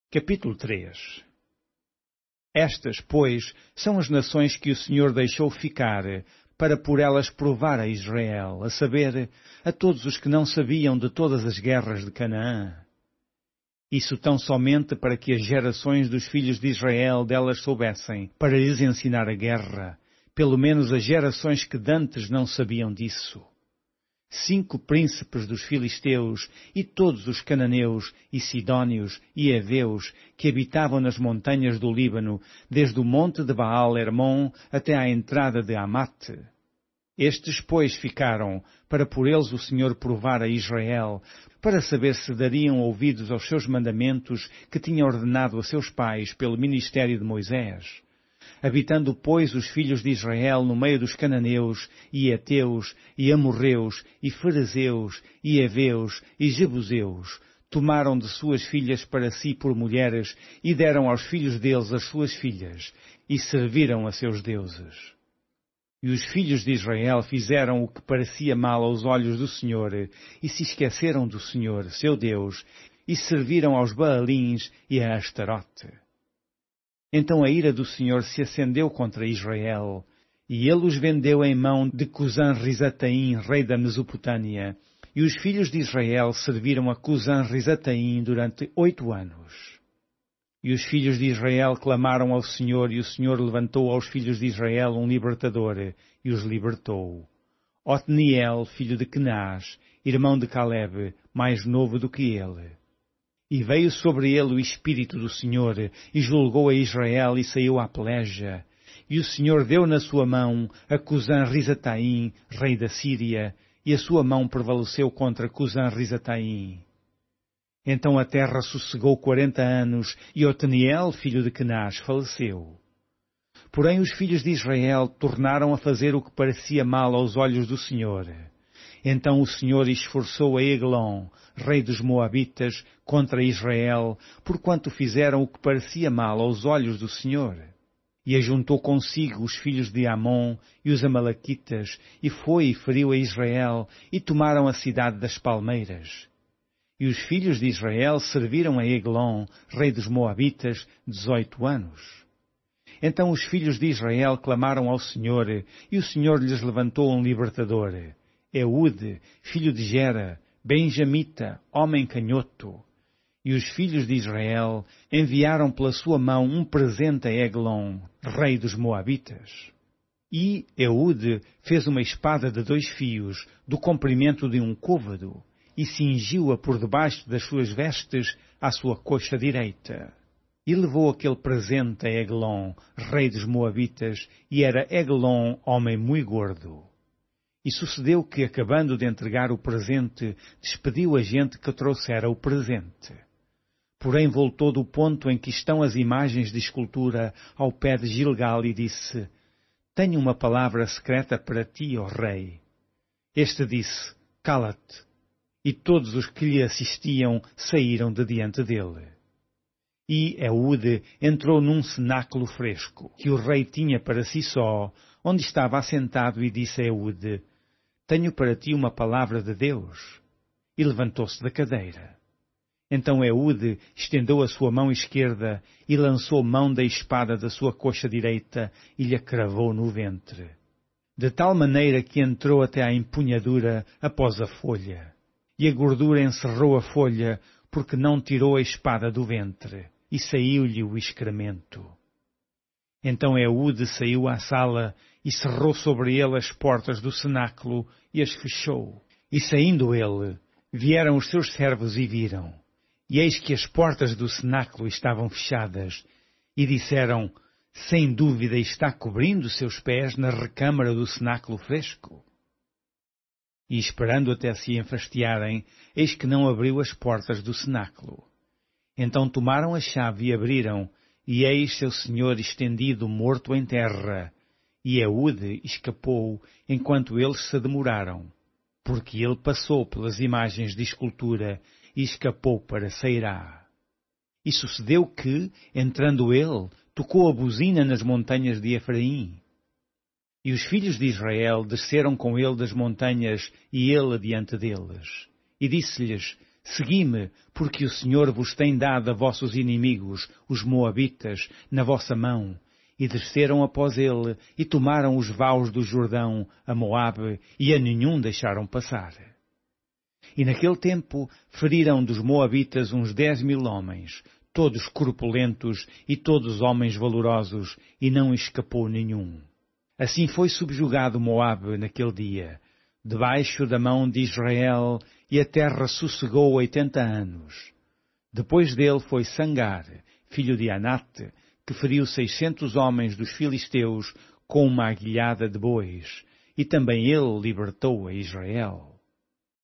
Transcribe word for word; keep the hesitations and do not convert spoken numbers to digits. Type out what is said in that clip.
Capítulo três. Estas, pois, são as nações que o Senhor deixou ficar, para por elas provar a Israel, a saber, a todos os que não sabiam de todas as guerras de Canaã. Isso tão somente para que as gerações dos filhos de Israel delas soubessem, para lhes ensinar a guerra, pelo menos as gerações que dantes não sabiam disso. Cinco príncipes dos filisteus e todos os cananeus e sidónios e heveus que habitavam nas montanhas do Líbano, desde o monte de Baal-Hermon até à entrada de Amate. Estes, pois, ficaram, para por eles o Senhor provar a Israel, para saber se dariam ouvidos aos seus mandamentos que tinha ordenado a seus pais pelo ministério de Moisés. Habitando, pois, os filhos de Israel no meio dos cananeus, e heteus, e amorreus, e ferezeus, e heveus, e jebuseus, tomaram de suas filhas para si por mulheres, e deram aos filhos deles as suas filhas, e serviram a seus deuses. E os filhos de Israel fizeram o que parecia mal aos olhos do Senhor, e se esqueceram do Senhor, seu Deus, e serviram aos Baalins e a Astarote. Então a ira do Senhor se acendeu contra Israel, e ele os vendeu em mão de Cusã-Risataim, rei da Mesopotâmia, e os filhos de Israel serviram a Cusã-Risataim durante oito anos. E os filhos de Israel clamaram ao Senhor, e o Senhor levantou aos filhos de Israel um libertador, e os libertou. Otniel, filho de Kenaz, irmão de Caleb, mais novo do que ele. E veio sobre ele o Espírito do Senhor, e julgou a Israel, e saiu à peleja. E o Senhor deu na sua mão a Cusã-Risataim, rei da Síria, e a sua mão prevaleceu contra Cusã-Risataim. Então a terra sossegou quarenta anos, e Otniel, filho de Kenaz, faleceu. Porém os filhos de Israel tornaram a fazer o que parecia mal aos olhos do Senhor. Então o Senhor esforçou a Eglon, rei dos Moabitas, contra Israel, porquanto fizeram o que parecia mal aos olhos do Senhor. E ajuntou consigo os filhos de Amon e os Amalequitas, e foi e feriu a Israel, e tomaram a cidade das palmeiras. E os filhos de Israel serviram a Eglon, rei dos Moabitas, dezoito anos. Então os filhos de Israel clamaram ao Senhor, e o Senhor lhes levantou um libertador, Eude, filho de Gera, benjamita, homem canhoto. E os filhos de Israel enviaram pela sua mão um presente a Eglon, rei dos Moabitas. E Eude fez uma espada de dois fios, do comprimento de um côvado, e cingiu-a por debaixo das suas vestes à sua coxa direita. E levou aquele presente a Eglon, rei dos Moabitas, e era Eglon homem muito gordo. E sucedeu que, acabando de entregar o presente, despediu a gente que trouxera o presente. Porém voltou do ponto em que estão as imagens de escultura ao pé de Gilgal e disse, Tenho uma palavra secreta para ti, ó rei. Este disse, Cala-te. E todos os que lhe assistiam saíram de diante dele. E Eude entrou num cenáculo fresco, que o rei tinha para si só, onde estava assentado, e disse a Eude, Tenho para ti uma palavra de Deus. E levantou-se da cadeira. Então Eude estendeu a sua mão esquerda e lançou mão da espada da sua coxa direita e lhe cravou no ventre. De tal maneira que entrou até à empunhadura após a folha. E a gordura encerrou a folha, porque não tirou a espada do ventre, e saiu-lhe o excremento. Então Eude saiu à sala, e cerrou sobre ele as portas do cenáculo, e as fechou. E saindo ele, vieram os seus servos e viram. E eis que as portas do cenáculo estavam fechadas, e disseram, Sem dúvida está cobrindo seus pés na recâmara do cenáculo fresco. E esperando até se enfastiarem, eis que não abriu as portas do cenáculo. Então tomaram a chave e abriram, e eis seu senhor estendido morto em terra, e Eude escapou enquanto eles se demoraram, porque ele passou pelas imagens de escultura e escapou para Seirá. E sucedeu que, entrando ele, tocou a buzina nas montanhas de Efraim. E os filhos de Israel desceram com ele das montanhas, e ele adiante deles. E disse-lhes, Segui-me, porque o Senhor vos tem dado a vossos inimigos, os moabitas, na vossa mão. E desceram após ele, e tomaram os vaus do Jordão, a Moabe, e a nenhum deixaram passar. E naquele tempo feriram dos moabitas uns dez mil homens, todos corpulentos e todos homens valorosos, e não escapou nenhum. Assim foi subjugado Moabe naquele dia, debaixo da mão de Israel, e a terra sossegou oitenta anos. Depois dele foi Sangar, filho de Anate, que feriu seiscentos homens dos filisteus com uma aguilhada de bois, e também ele libertou a Israel.